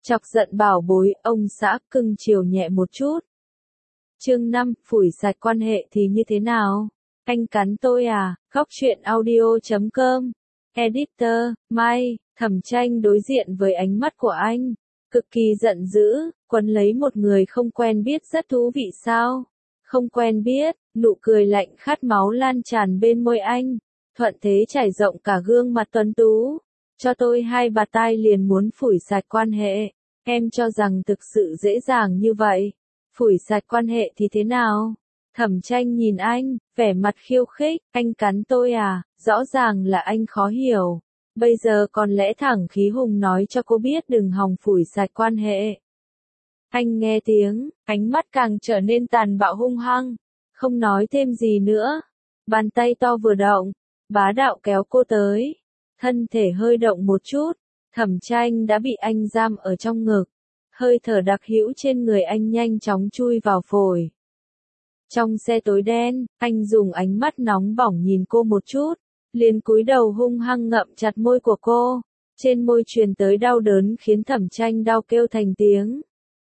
Chọc giận bảo bối, ông xã cưng chiều nhẹ một chút. Chương 5, phủi sạch quan hệ thì như thế nào? Anh cắn tôi à? Góc truyện audio.com. Editor, Mai, Thẩm Tranh đối diện với ánh mắt của anh. Cực kỳ giận dữ, quấn lấy một người không quen biết rất thú vị sao? Không quen biết, nụ cười lạnh khát máu lan tràn bên môi anh. Thuận thế trải rộng cả gương mặt tuấn tú. Cho tôi hai bạt tai liền muốn phủi sạch quan hệ. Em cho rằng thực sự dễ dàng như vậy. Phủi sạch quan hệ thì thế nào? Thẩm Tranh nhìn anh, vẻ mặt khiêu khích, anh cắn tôi à, rõ ràng là anh khó hiểu. Bây giờ còn lẽ thẳng khí hùng nói cho cô biết đừng hòng phủi sạch quan hệ. Anh nghe tiếng, ánh mắt càng trở nên tàn bạo hung hăng, không nói thêm gì nữa. Bàn tay to vừa động, bá đạo kéo cô tới. Thân thể hơi động một chút, Thẩm Tranh đã bị anh giam ở trong ngực. Hơi thở đặc hữu trên người anh nhanh chóng chui vào phổi. Trong xe tối đen, anh dùng ánh mắt nóng bỏng nhìn cô một chút, liền cúi đầu hung hăng ngậm chặt môi của cô. Trên môi truyền tới đau đớn khiến Thẩm Tranh đau kêu thành tiếng.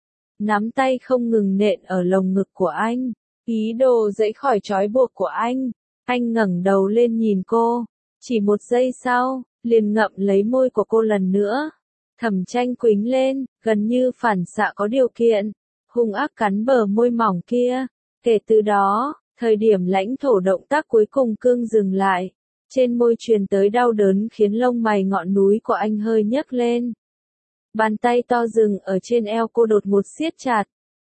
Nắm tay không ngừng nện ở lồng ngực của anh, ý đồ giãy khỏi trói buộc của anh. Anh ngẩng đầu lên nhìn cô, chỉ một giây sau, liền ngậm lấy môi của cô lần nữa. Thẩm Tranh quĩnh lên, gần như phản xạ có điều kiện, hung ác cắn bờ môi mỏng kia. Kể từ đó, thời điểm lãnh thổ động tác cuối cùng cương dừng lại. Trên môi truyền tới đau đớn khiến lông mày ngọn núi của anh hơi nhấc lên. Bàn tay to dừng ở trên eo cô đột ngột siết chặt.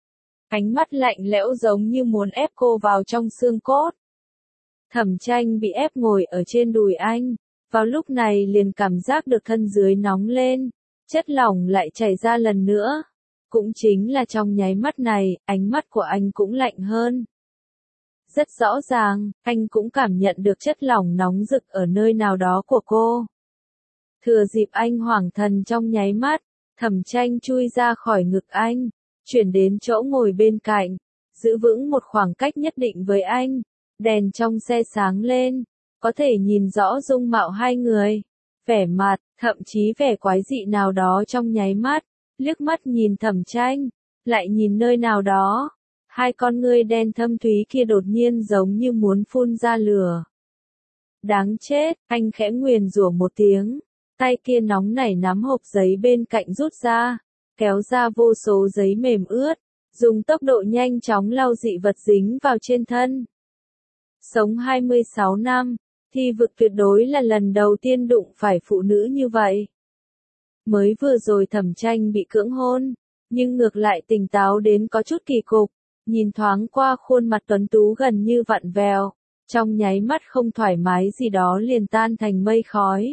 Ánh mắt lạnh lẽo giống như muốn ép cô vào trong xương cốt. Thẩm Tranh bị ép ngồi ở trên đùi anh. Vào lúc này liền cảm giác được thân dưới nóng lên. Chất lỏng lại chảy ra lần nữa. Cũng chính là trong nháy mắt này, ánh mắt của anh cũng lạnh hơn. Rất rõ ràng, anh cũng cảm nhận được chất lỏng nóng rực ở nơi nào đó của cô. Thừa dịp anh hoảng thần trong nháy mắt, Thẩm Tranh chui ra khỏi ngực anh, chuyển đến chỗ ngồi bên cạnh, giữ vững một khoảng cách nhất định với anh. Đèn trong xe sáng lên, có thể nhìn rõ dung mạo hai người. Vẻ mặt, thậm chí vẻ quái dị nào đó trong nháy mắt, liếc mắt nhìn Thẩm Tranh, lại nhìn nơi nào đó. Hai con ngươi đen thâm thúy kia đột nhiên giống như muốn phun ra lửa. Đáng chết, anh khẽ nguyền rủa một tiếng. Tay kia nóng nảy nắm hộp giấy bên cạnh rút ra, kéo ra vô số giấy mềm ướt, dùng tốc độ nhanh chóng lau dị vật dính vào trên thân. Sống 26 năm, Thi Vực tuyệt đối là lần đầu tiên đụng phải phụ nữ như vậy. Mới vừa rồi Thẩm Tranh bị cưỡng hôn, nhưng ngược lại tỉnh táo đến có chút kỳ cục, nhìn thoáng qua khuôn mặt tuấn tú gần như vặn vẹo, trong nháy mắt không thoải mái gì đó liền tan thành mây khói.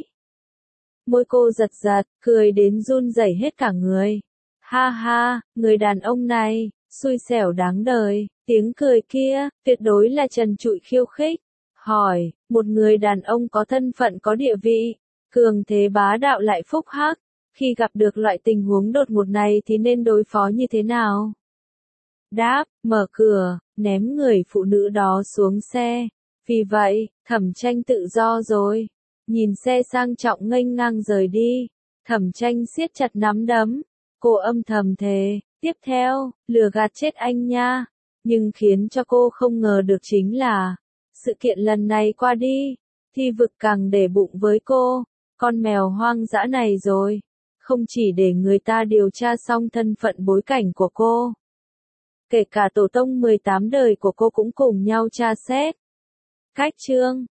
Môi cô giật giật, cười đến run rẩy hết cả người. Ha ha, người đàn ông này, xui xẻo đáng đời, tiếng cười kia, tuyệt đối là trần trụi khiêu khích. Hỏi, một người đàn ông có thân phận có địa vị, cường thế bá đạo lại phúc hắc, khi gặp được loại tình huống đột ngột này thì nên đối phó như thế nào? Đáp, mở cửa, ném người phụ nữ đó xuống xe. Vì vậy, Thẩm Tranh tự do rồi. Nhìn xe sang trọng nghênh ngang rời đi, Thẩm Tranh siết chặt nắm đấm. Cô âm thầm thề, tiếp theo, lừa gạt chết anh nha. Nhưng khiến cho cô không ngờ được chính là, sự kiện lần này qua đi, Thi Vực càng để bụng với cô. Con mèo hoang dã này rồi, không chỉ để người ta điều tra xong thân phận bối cảnh của cô, kể cả tổ tông 18 đời của cô cũng cùng nhau tra xét. Cách chương